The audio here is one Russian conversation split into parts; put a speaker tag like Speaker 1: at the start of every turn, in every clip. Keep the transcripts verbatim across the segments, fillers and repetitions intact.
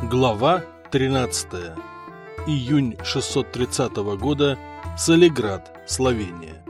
Speaker 1: Глава тринадцатая. Июнь шестьсот тридцатого года. Солиград, Словения.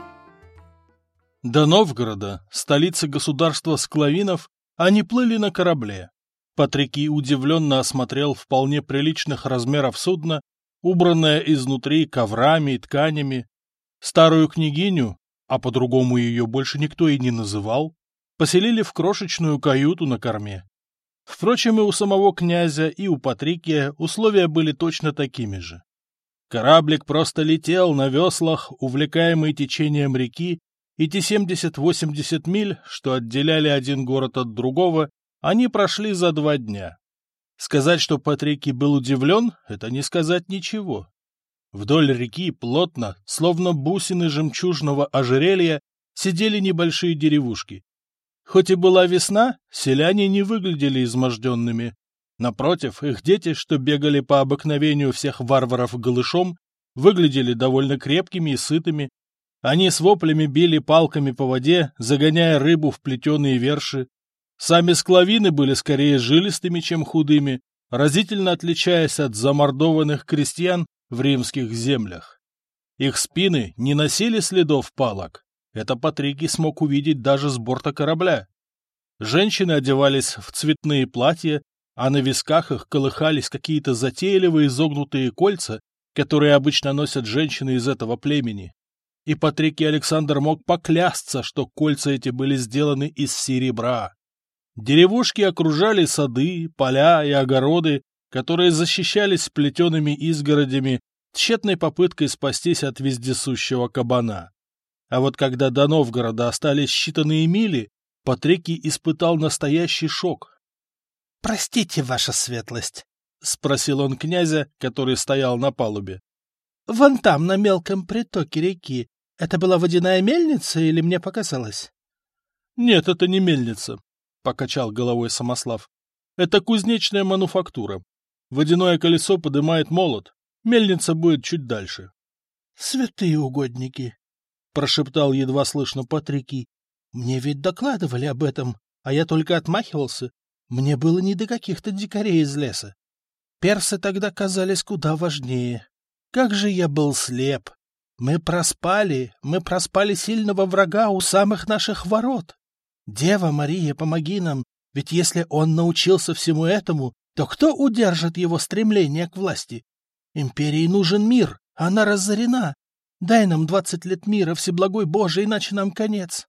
Speaker 1: До Новгорода, столицы государства Склавинов, они плыли на корабле. Патрикий удивленно осмотрел вполне приличных размеров судно, убранное изнутри коврами и тканями. Старую княгиню, а по-другому ее больше никто и не называл, поселили в крошечную каюту на корме. Впрочем, и у самого князя, и у Патрикия условия были точно такими же. Кораблик просто летел на веслах, увлекаемый течением реки, и те семьдесят-восемьдесят миль, что отделяли один город от другого, они прошли за два дня. Сказать, что Патрикий был удивлен, это не сказать ничего. Вдоль реки плотно, словно бусины жемчужного ожерелья, сидели небольшие деревушки. Хоть и была весна, селяне не выглядели изможденными. Напротив, их дети, что бегали по обыкновению всех варваров голышом, выглядели довольно крепкими и сытыми. Они с воплями били палками по воде, загоняя рыбу в плетеные верши. Сами склавины были скорее жилистыми, чем худыми, разительно отличаясь от замордованных крестьян в римских землях. Их спины не носили следов палок. Это Патрикий смог увидеть даже с борта корабля. Женщины одевались в цветные платья, а на висках их колыхались какие-то затейливые изогнутые кольца, которые обычно носят женщины из этого племени. И Патрикий Александр мог поклясться, что кольца эти были сделаны из серебра. Деревушки окружали сады, поля и огороды, которые защищались плетеными изгородями, тщетной попыткой спастись от вездесущего кабана. А вот когда до Новгорода остались считанные мили, Патрикий испытал настоящий шок. — Простите, ваша светлость, — спросил он князя, который стоял на палубе. — Вон там, на мелком притоке реки, это была водяная мельница или мне показалось? — Нет, это не мельница, — покачал головой Самослав. — Это кузнечная мануфактура. Водяное колесо подымает молот, мельница будет чуть дальше. — Святые угодники! — прошептал едва слышно Патрикий. — Мне ведь докладывали об этом, а я только отмахивался. Мне было не до каких-то дикарей из леса. Персы тогда казались куда важнее. Как же я был слеп! Мы проспали, мы проспали сильного врага у самых наших ворот. Дева Мария, помоги нам, ведь если он научился всему этому, то кто удержит его стремление к власти? Империи нужен мир, она разорена. Дай нам двадцать лет мира, Всеблагой Боже, иначе нам конец.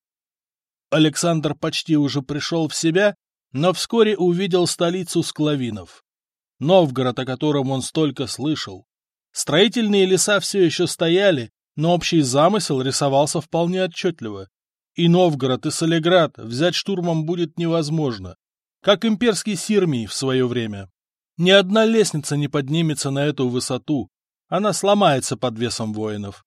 Speaker 1: Александр почти уже пришел в себя, но вскоре увидел столицу склавинов. Новгород, о котором он столько слышал. Строительные леса все еще стояли, но общий замысел рисовался вполне отчетливо. И Новгород, и Солиград взять штурмом будет невозможно, как имперский Сирмий в свое время. Ни одна лестница не поднимется на эту высоту, она сломается под весом воинов.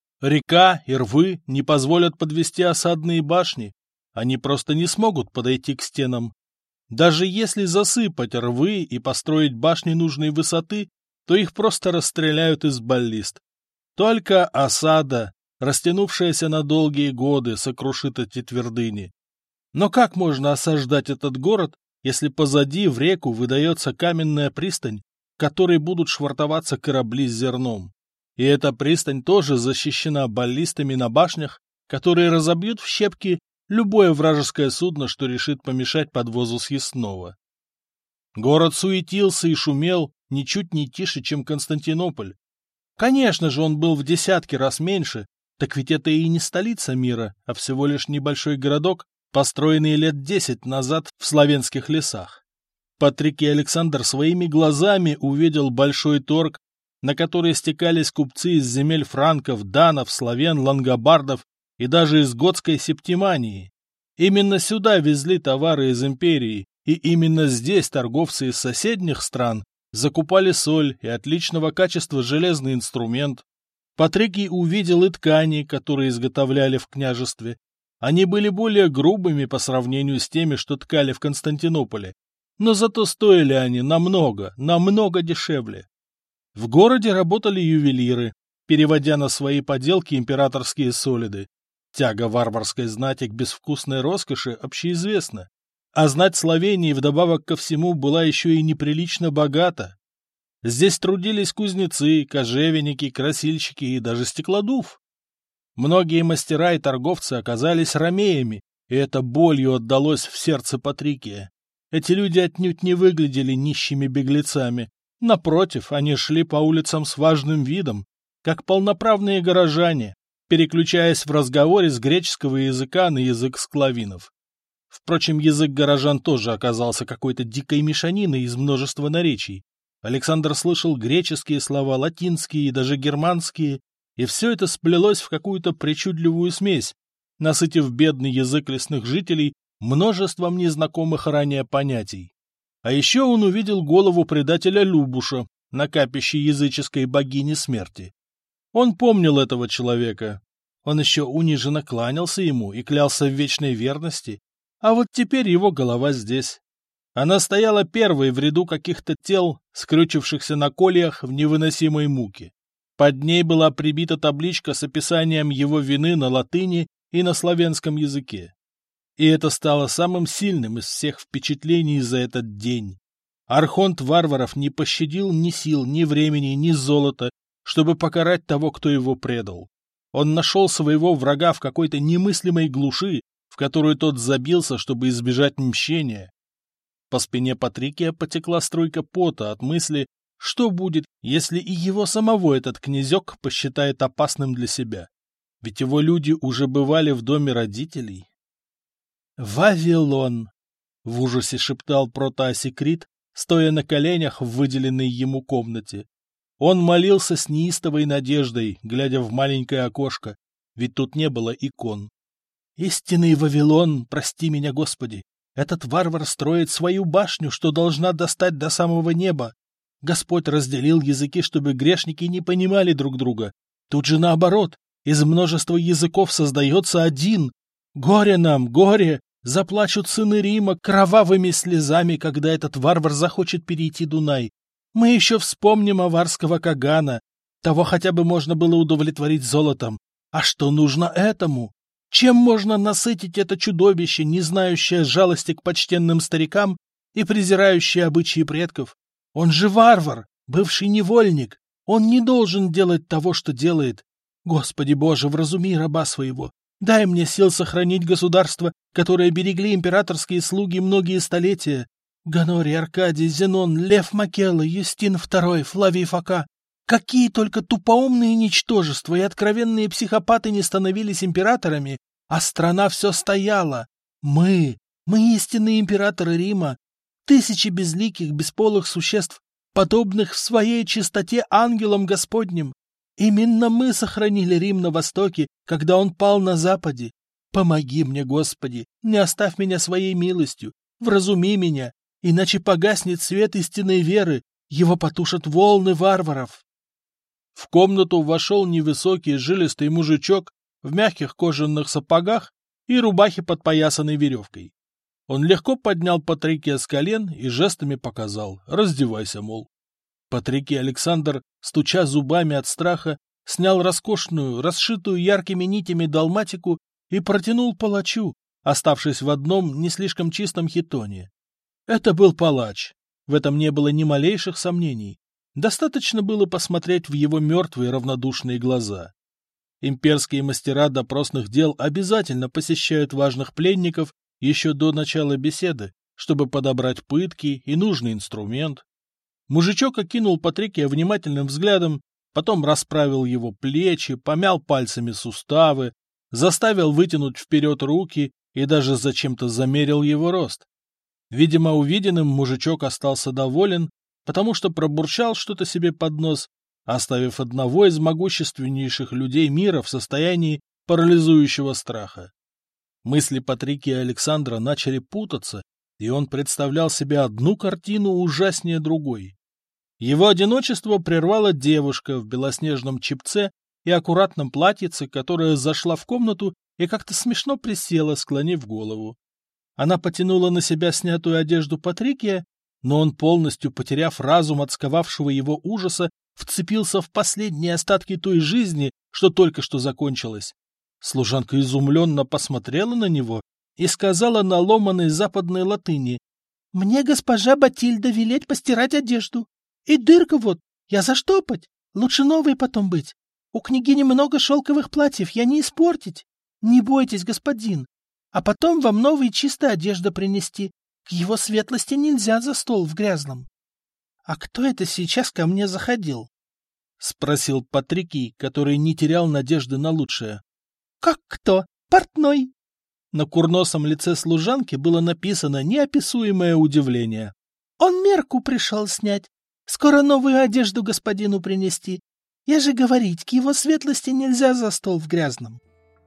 Speaker 1: Река и рвы не позволят подвести осадные башни, они просто не смогут подойти к стенам. Даже если засыпать рвы и построить башни нужной высоты, то их просто расстреляют из баллист. Только осада, растянувшаяся на долгие годы, сокрушит эти твердыни. Но как можно осаждать этот город, если позади в реку выдается каменная пристань, в которой будут швартоваться корабли с зерном? И эта пристань тоже защищена баллистами на башнях, которые разобьют в щепки любое вражеское судно, что решит помешать подвозу съестного. Город суетился и шумел ничуть не тише, чем Константинополь. Конечно же, он был в десятки раз меньше, так ведь это и не столица мира, а всего лишь небольшой городок, построенный лет десять назад в славянских лесах. Патрикий Александр своими глазами увидел большой торг, на который стекались купцы из земель франков, данов, славян, лангобардов и даже из готской Септимании. Именно сюда везли товары из империи, и именно здесь торговцы из соседних стран закупали соль и отличного качества железный инструмент. Патрикий увидел и ткани, которые изготовляли в княжестве. Они были более грубыми по сравнению с теми, что ткали в Константинополе, но зато стоили они намного, намного дешевле. В городе работали ювелиры, переводя на свои поделки императорские солиды. Тяга варварской знати к безвкусной роскоши общеизвестна. А знать Словении вдобавок ко всему была еще и неприлично богата. Здесь трудились кузнецы, кожевенники, красильщики и даже стеклодув. Многие мастера и торговцы оказались ромеями, и это болью отдалось в сердце Патрикия. Эти люди отнюдь не выглядели нищими беглецами. Напротив, они шли по улицам с важным видом, как полноправные горожане, переключаясь в разговоре с греческого языка на язык склавинов. Впрочем, язык горожан тоже оказался какой-то дикой мешаниной из множества наречий. Александр слышал греческие слова, латинские и даже германские, и все это сплелось в какую-то причудливую смесь, насытив бедный язык лесных жителей множеством незнакомых ранее понятий. А еще он увидел голову предателя Любуша на капище языческой богини смерти. Он помнил этого человека. Он еще униженно кланялся ему и клялся в вечной верности, а вот теперь его голова здесь. Она стояла первой в ряду каких-то тел, скрючившихся на кольях в невыносимой муке. Под ней была прибита табличка с описанием его вины на латыни и на славянском языке. И это стало самым сильным из всех впечатлений за этот день. Архонт варваров не пощадил ни сил, ни времени, ни золота, чтобы покарать того, кто его предал. Он нашел своего врага в какой-то немыслимой глуши, в которую тот забился, чтобы избежать мщения. По спине Патрикия потекла струйка пота от мысли, что будет, если и его самого этот князек посчитает опасным для себя. Ведь его люди уже бывали в доме родителей. «Вавилон!» — в ужасе шептал протоасекрит, стоя на коленях в выделенной ему комнате. Он молился с неистовой надеждой, глядя в маленькое окошко, ведь тут не было икон. «Истинный Вавилон, прости меня, Господи! Этот варвар строит свою башню, что должна достать до самого неба. Господь разделил языки, чтобы грешники не понимали друг друга. Тут же наоборот, из множества языков создается один. Горе нам, горе! Заплачут сыны Рима кровавыми слезами, когда этот варвар захочет перейти Дунай. Мы еще вспомним аварского Кагана. Того хотя бы можно было удовлетворить золотом. А что нужно этому? Чем можно насытить это чудовище, не знающее жалости к почтенным старикам и презирающее обычаи предков? Он же варвар, бывший невольник. Он не должен делать того, что делает. Господи Боже, вразуми раба своего. Дай мне сил сохранить государство, которое берегли императорские слуги многие столетия. Ганорий, Аркадий, Зенон, Лев Макелла, Юстин второй, Флавий Фока. Какие только тупоумные ничтожества и откровенные психопаты не становились императорами, а страна все стояла. Мы, мы истинные императоры Рима, тысячи безликих, бесполых существ, подобных в своей чистоте ангелам Господним. Именно мы сохранили Рим на востоке, когда он пал на западе. Помоги мне, Господи, не оставь меня своей милостью, вразуми меня, иначе погаснет свет истинной веры, его потушат волны варваров. В комнату вошел невысокий жилистый мужичок в мягких кожаных сапогах и рубахе, подпоясанной веревкой. Он легко поднял Патрикия с колен и жестами показал: «Раздевайся, мол». Патрикий Александр, стуча зубами от страха, снял роскошную, расшитую яркими нитями далматику и протянул палачу, оставшись в одном не слишком чистом хитоне. Это был палач, в этом не было ни малейших сомнений. Достаточно было посмотреть в его мертвые равнодушные глаза. Имперские мастера допросных дел обязательно посещают важных пленников еще до начала беседы, чтобы подобрать пытки и нужный инструмент. Мужичок окинул Патрикия внимательным взглядом, потом расправил его плечи, помял пальцами суставы, заставил вытянуть вперед руки и даже зачем-то замерил его рост. Видимо, увиденным мужичок остался доволен, потому что пробурчал что-то себе под нос, оставив одного из могущественнейших людей мира в состоянии парализующего страха. Мысли Патрикия Александра начали путаться, и он представлял себе одну картину ужаснее другой. Его одиночество прервала девушка в белоснежном чепце и аккуратном платьице, которая зашла в комнату и как-то смешно присела, склонив голову. Она потянула на себя снятую одежду Патрикия, но он, полностью потеряв разум от сковавшего его ужаса, вцепился в последние остатки той жизни, что только что закончилась. Служанка изумленно посмотрела на него и сказала на ломаной западной латыни: «Мне госпожа Батильда велеть постирать одежду.
Speaker 2: И дырка вот, я заштопать. Лучше новые потом быть. У княгини много шелковых платьев, я не испортить. Не бойтесь, господин. А потом вам новые чистая одежда принести. К его светлости нельзя за стол в грязном. — А кто это сейчас ко мне заходил? — спросил Патрикий, который не терял надежды на лучшее. — Как кто? Портной. На курносом лице служанки было написано неописуемое удивление. — Он мерку пришел снять. Скоро новую одежду господину принести. Я же говорить, к его светлости нельзя за стол в грязном.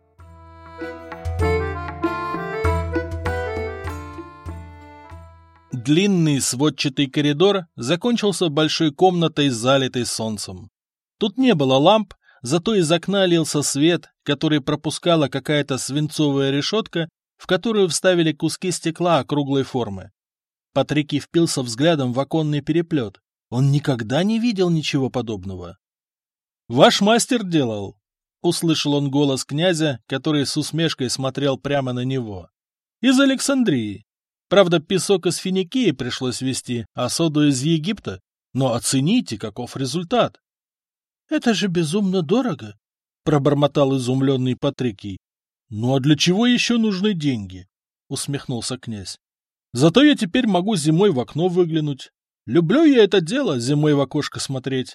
Speaker 1: Длинный сводчатый коридор закончился большой комнатой, залитой солнцем. Тут не было ламп, зато из окна лился свет, который пропускала какая-то свинцовая решетка, в которую вставили куски стекла округлой формы. Патрикий впился взглядом в оконный переплет. Он никогда не видел ничего подобного. «Ваш мастер делал!» — услышал он голос князя, который с усмешкой смотрел прямо на него. «Из Александрии. Правда, песок из Финикии пришлось везти, а соду из Египта. Но оцените, каков результат!» «Это же безумно дорого!» — пробормотал изумленный Патрикий. «Ну а для чего еще нужны деньги?» — усмехнулся князь. «Зато я теперь могу зимой в окно выглянуть. Люблю я это дело, зимой в окошко смотреть».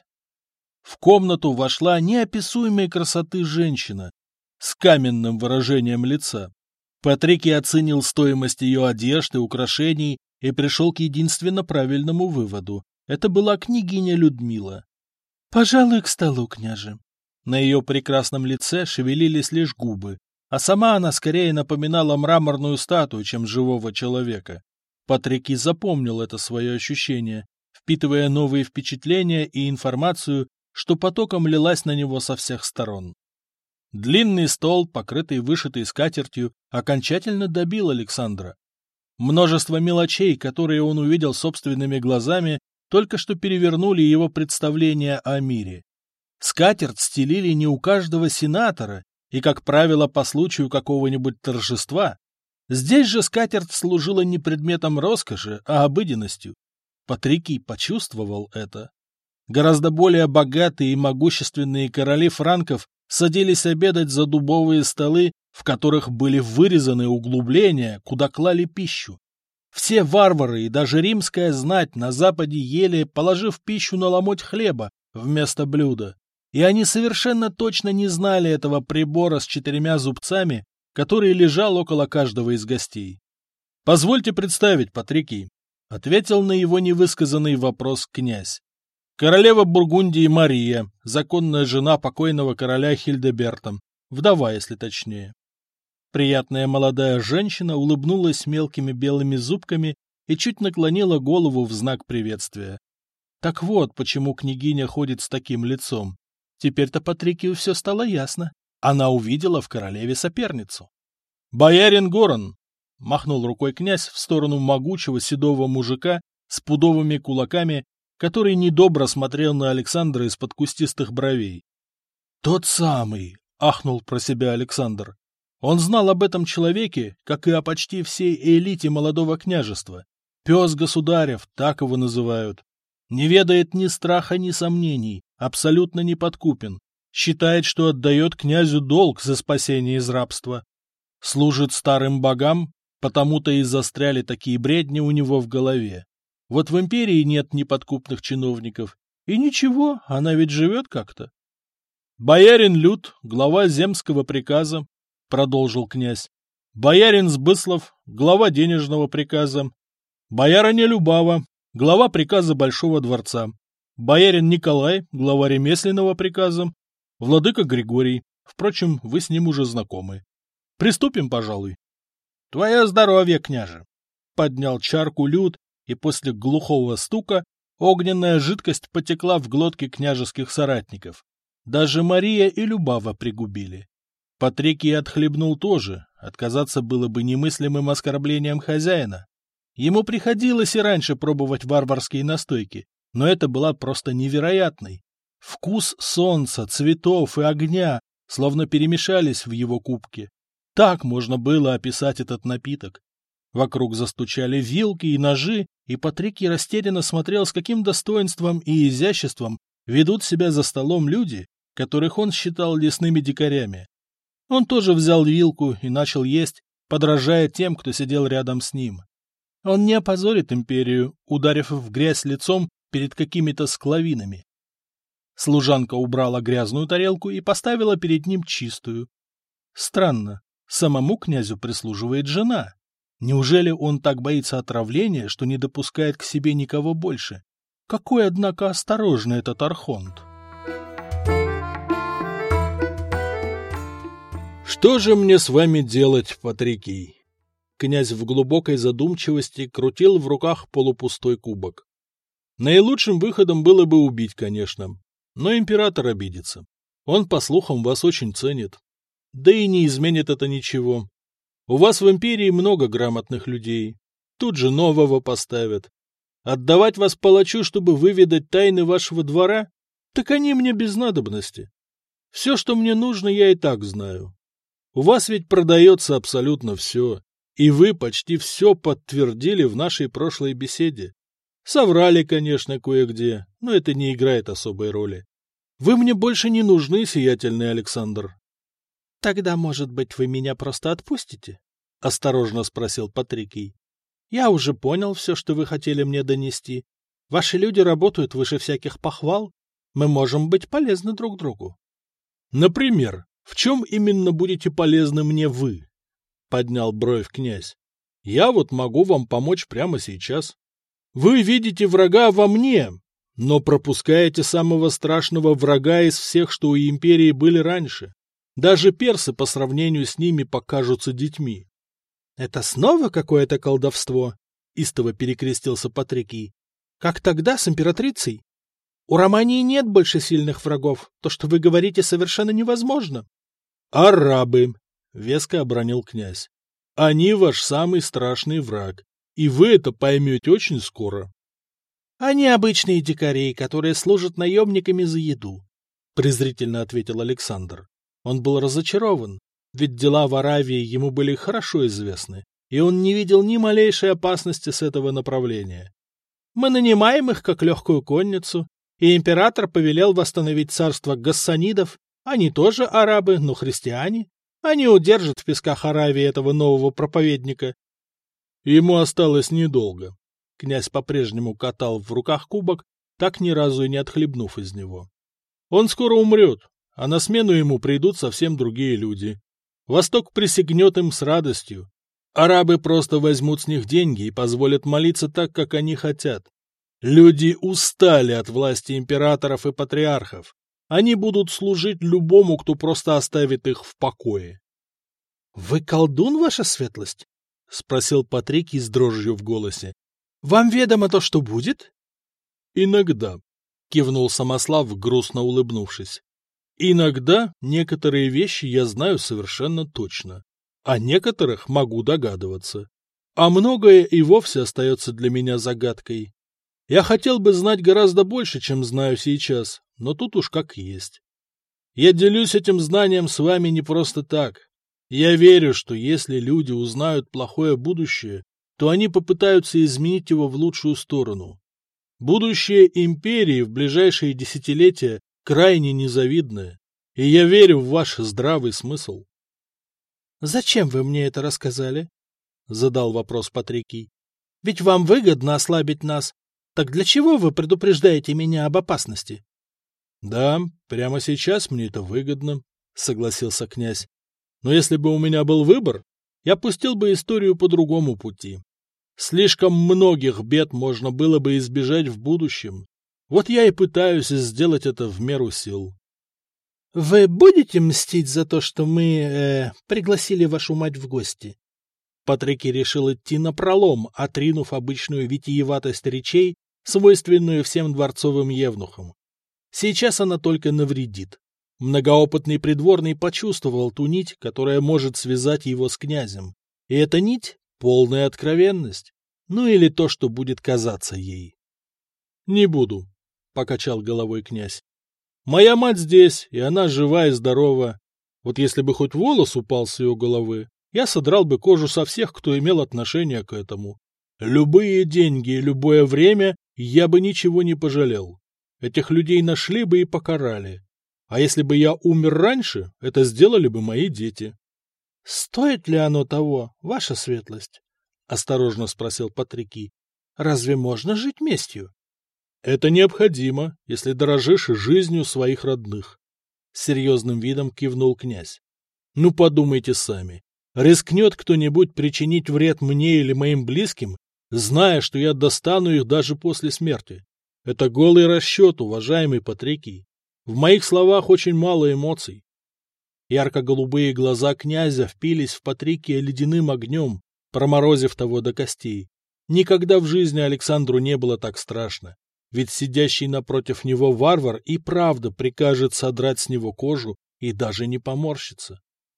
Speaker 1: В комнату вошла неописуемой красоты женщина с каменным выражением лица. Патрикий оценил стоимость ее одежды, украшений и пришел к единственно правильному выводу. Это была княгиня Людмила. «Пожалуй, к столу, княже». На ее прекрасном лице шевелились лишь губы, а сама она скорее напоминала мраморную статую, чем живого человека. Патрикий запомнил это свое ощущение, впитывая новые впечатления и информацию, что потоком лилась на него со всех сторон. Длинный стол, покрытый вышитой скатертью, окончательно добил Александра. Множество мелочей, которые он увидел собственными глазами, только что перевернули его представление о мире. Скатерть стелили не у каждого сенатора и, как правило, по случаю какого-нибудь торжества. Здесь же скатерть служила не предметом роскоши, а обыденностью. Патрикий почувствовал это. Гораздо более богатые и могущественные короли франков садились обедать за дубовые столы, в которых были вырезаны углубления, куда клали пищу. Все варвары и даже римская знать на западе ели, положив пищу на ломоть хлеба вместо блюда. И они совершенно точно не знали этого прибора с четырьмя зубцами, который лежал около каждого из гостей. — Позвольте представить, Патрикий, — ответил на его невысказанный вопрос князь. Королева Бургундии Мария, законная жена покойного короля Хильдеберта, вдова, если точнее. Приятная молодая женщина улыбнулась мелкими белыми зубками и чуть наклонила голову в знак приветствия. Так вот, почему княгиня ходит с таким лицом. Теперь-то Патрикию все стало ясно. Она увидела в королеве соперницу. «Боярин Горан!» — махнул рукой князь в сторону могучего седого мужика с пудовыми кулаками, который недобро смотрел на Александра из-под кустистых бровей. «Тот самый!» — ахнул про себя Александр. Он знал об этом человеке, как и о почти всей элите молодого княжества. Пес государев, так его называют. Не ведает ни страха, ни сомнений, абсолютно неподкупен. Считает, что отдает князю долг за спасение из рабства. Служит старым богам, потому-то и застряли такие бредни у него в голове. Вот в империи нет неподкупных чиновников. И ничего, она ведь живет как-то. «Боярин Люд, глава земского приказа», — продолжил князь. «Боярин Сбыслов, глава денежного приказа. Боярыня Любава, глава приказа Большого дворца. Боярин Николай, глава ремесленного приказа. Владыка Григорий. Впрочем, вы с ним уже знакомы. Приступим, пожалуй». «Твое здоровье, княже!» — поднял чарку Люд, и после глухого стука огненная жидкость потекла в глотки княжеских соратников. Даже Мария и Любава пригубили. Патрикий отхлебнул тоже, отказаться было бы немыслимым оскорблением хозяина. Ему приходилось и раньше пробовать варварские настойки, но это была просто невероятной. Вкус солнца, цветов и огня словно перемешались в его кубке. Так можно было описать этот напиток. Вокруг застучали вилки и ножи, и Патрикий растерянно смотрел, с каким достоинством и изяществом ведут себя за столом люди, которых он считал лесными дикарями. Он тоже взял вилку и начал есть, подражая тем, кто сидел рядом с ним. Он не опозорит империю, ударив в грязь лицом перед какими-то склавинами. Служанка убрала грязную тарелку и поставила перед ним чистую. Странно, самому князю прислуживает жена. Неужели он так боится отравления, что не допускает к себе никого больше? Какой, однако, осторожный этот архонт. «Что же мне с вами делать, Патрикий?» Князь в глубокой задумчивости крутил в руках полупустой кубок. «Наилучшим выходом было бы убить, конечно, но император обидится. Он, по слухам, вас очень ценит. Да и не изменит это ничего. У вас в империи много грамотных людей. Тут же нового поставят. Отдавать вас палачу, чтобы выведать тайны вашего двора? Так они мне без надобности. Все, что мне нужно, я и так знаю. У вас ведь продается абсолютно все, и вы почти все подтвердили в нашей прошлой беседе. Соврали, конечно, кое-где, но это не играет особой роли. Вы мне больше не нужны, сиятельный Александр. — Тогда, может быть, вы меня просто отпустите? — осторожно спросил Патрикий. — Я уже понял все, что вы хотели мне донести. Ваши люди работают выше всяких похвал. Мы можем быть полезны друг другу. — Например? В чем именно будете полезны мне вы? — поднял бровь князь. — Я вот могу вам помочь прямо сейчас. Вы видите врага во мне, но пропускаете самого страшного врага из всех, что у империи были раньше. Даже персы по сравнению с ними покажутся детьми. — Это снова какое-то колдовство? — истово перекрестился Патрикий. — Как тогда с императрицей? У Романии нет больше сильных врагов. То, что вы говорите, совершенно невозможно. — Арабы, — веско обронил князь. — Они ваш самый страшный враг, и вы это поймете очень скоро. — Они обычные дикари, которые служат наемниками за еду, — презрительно ответил Александр. Он был разочарован, ведь дела в Аравии ему были хорошо известны, и он не видел ни малейшей опасности с этого направления. Мы нанимаем их как легкую конницу, и император повелел восстановить царство гассанидов. Они тоже арабы, но христиане. Они удержат в песках Аравии этого нового проповедника. Ему осталось недолго. Князь по-прежнему катал в руках кубок, так ни разу и не отхлебнув из него. Он скоро умрет, а на смену ему придут совсем другие люди. Восток присягнет им с радостью. Арабы просто возьмут с них деньги и позволят молиться так, как они хотят. Люди устали от власти императоров и патриархов. Они будут служить любому, кто просто оставит их в покое. — Вы колдун, ваша светлость? — спросил Патрикий с дрожью в голосе. — Вам ведомо то, что будет? — Иногда, — кивнул Самослав, грустно улыбнувшись. — Иногда некоторые вещи я знаю совершенно точно, о некоторых могу догадываться. А многое и вовсе остается для меня загадкой. Я хотел бы знать гораздо больше, чем знаю сейчас, но тут уж как есть. Я делюсь этим знанием с вами не просто так. Я верю, что если люди узнают плохое будущее, то они попытаются изменить его в лучшую сторону. Будущее империи в ближайшие десятилетия крайне незавидное, и я верю в ваш здравый смысл. — Зачем вы мне это рассказали? — задал вопрос Патрикий. — Ведь вам выгодно ослабить нас. Так для чего вы предупреждаете меня об опасности? — Да, прямо сейчас мне это выгодно, — согласился князь. Но если бы у меня был выбор, я пустил бы историю по другому пути. Слишком многих бед можно было бы избежать в будущем. Вот я и пытаюсь сделать это в меру сил. — Вы будете мстить за то, что мы э, пригласили вашу мать в гости? Патрикий решил идти напролом, отринув обычную витиеватость речей, свойственную всем дворцовым евнухам. Сейчас она только навредит. Многоопытный придворный почувствовал ту нить, которая может связать его с князем. И эта нить — полная откровенность. Ну или то, что будет казаться ей. — Не буду, — покачал головой князь. — Моя мать здесь, и она жива и здорова. Вот если бы хоть волос упал с ее головы, Я содрал бы кожу со всех, кто имел отношение к этому. Любые деньги и любое время я бы ничего не пожалел. Этих людей нашли бы и покарали. А если бы я умер раньше, это сделали бы мои дети.
Speaker 2: — Стоит ли оно того, ваша светлость? — осторожно спросил Патрикий. — Разве можно жить местью?
Speaker 1: — Это необходимо, если дорожишь жизнью своих родных. С серьезным видом кивнул князь. — Ну, подумайте сами. Рискнет кто-нибудь причинить вред мне или моим близким, зная, что я достану их даже после смерти? Это голый расчет, уважаемый Патрикий. В моих словах очень мало эмоций. Ярко-голубые глаза князя впились в Патрикия ледяным огнем, проморозив того до костей. Никогда в жизни Александру не было так страшно, ведь сидящий напротив него варвар и правда прикажет содрать с него кожу и даже не поморщится.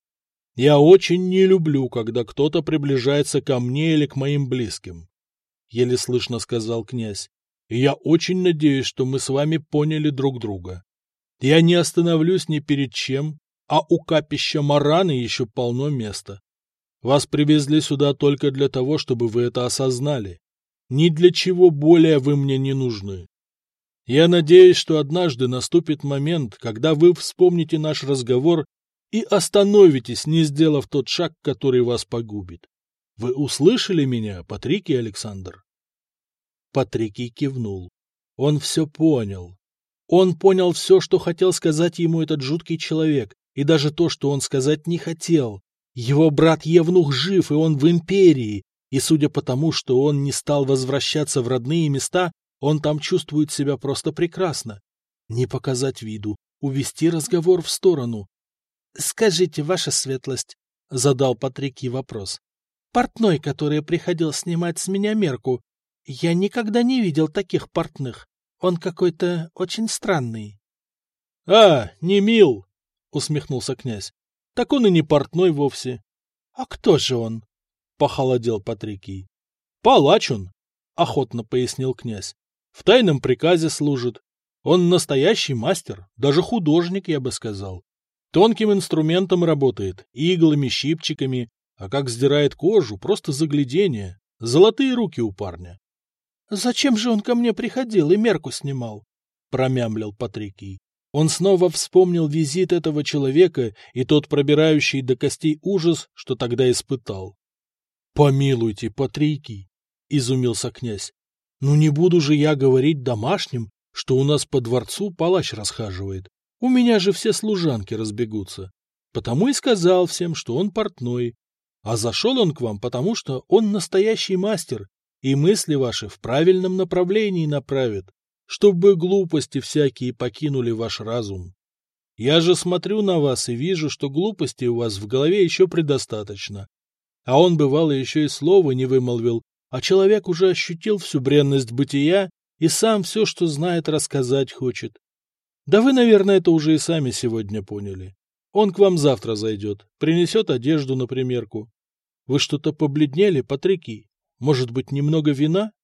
Speaker 1: Я очень не люблю, когда кто-то приближается ко мне или к моим близким, — еле слышно сказал князь. И я очень надеюсь, что мы с вами поняли друг друга. Я не остановлюсь ни перед чем, а у капища Мараны еще полно места. Вас привезли сюда только для того, чтобы вы это осознали. Ни для чего более вы мне не нужны. Я надеюсь, что однажды наступит момент, когда вы вспомните наш разговор и остановитесь, не сделав тот шаг, который вас погубит. Вы услышали меня, Патрикий Александр? Патрикий кивнул. Он все понял. Он понял все, что хотел сказать ему этот жуткий человек, и даже то, что он сказать не хотел. Его брат Евнух жив, и он в империи, и судя по тому, что он не стал возвращаться в родные места, он там чувствует себя просто прекрасно. Не показать виду, увести разговор в сторону. — Скажите, ваша светлость, — задал Патрикий вопрос, — портной, который приходил снимать с меня мерку, я никогда не видел таких портных. Он какой-то очень странный. — А, не мил, — усмехнулся князь. — Так он и не портной вовсе. — А кто же он? — похолодел Патрикий. — Палач он, — охотно пояснил князь. — В тайном приказе служит. Он настоящий мастер, даже художник, я бы сказал. Тонким инструментом работает, иглами, щипчиками, а как сдирает кожу, просто загляденье. Золотые руки у парня. — Зачем же он ко мне приходил и мерку снимал? — промямлил Патрикий. Он снова вспомнил визит этого человека и тот пробирающий до костей ужас, что тогда испытал. — Помилуйте, Патрикий, — изумился князь. — Ну не буду же я говорить домашним, что у нас по дворцу палач расхаживает. У меня же все служанки разбегутся. Потому и сказал всем, что он портной. А зашел он к вам, потому что он настоящий мастер, и мысли ваши в правильном направлении направит, чтобы глупости всякие покинули ваш разум. Я же смотрю на вас и вижу, что глупостей у вас в голове еще предостаточно. А он, бывало, еще и слова не вымолвил, а человек уже ощутил всю бренность бытия и сам все, что знает, рассказать хочет. Да вы, наверное, это уже и сами сегодня поняли. Он к вам завтра зайдет, принесет одежду на примерку. Вы что-то побледнели, Патрикий? Может быть, немного вина?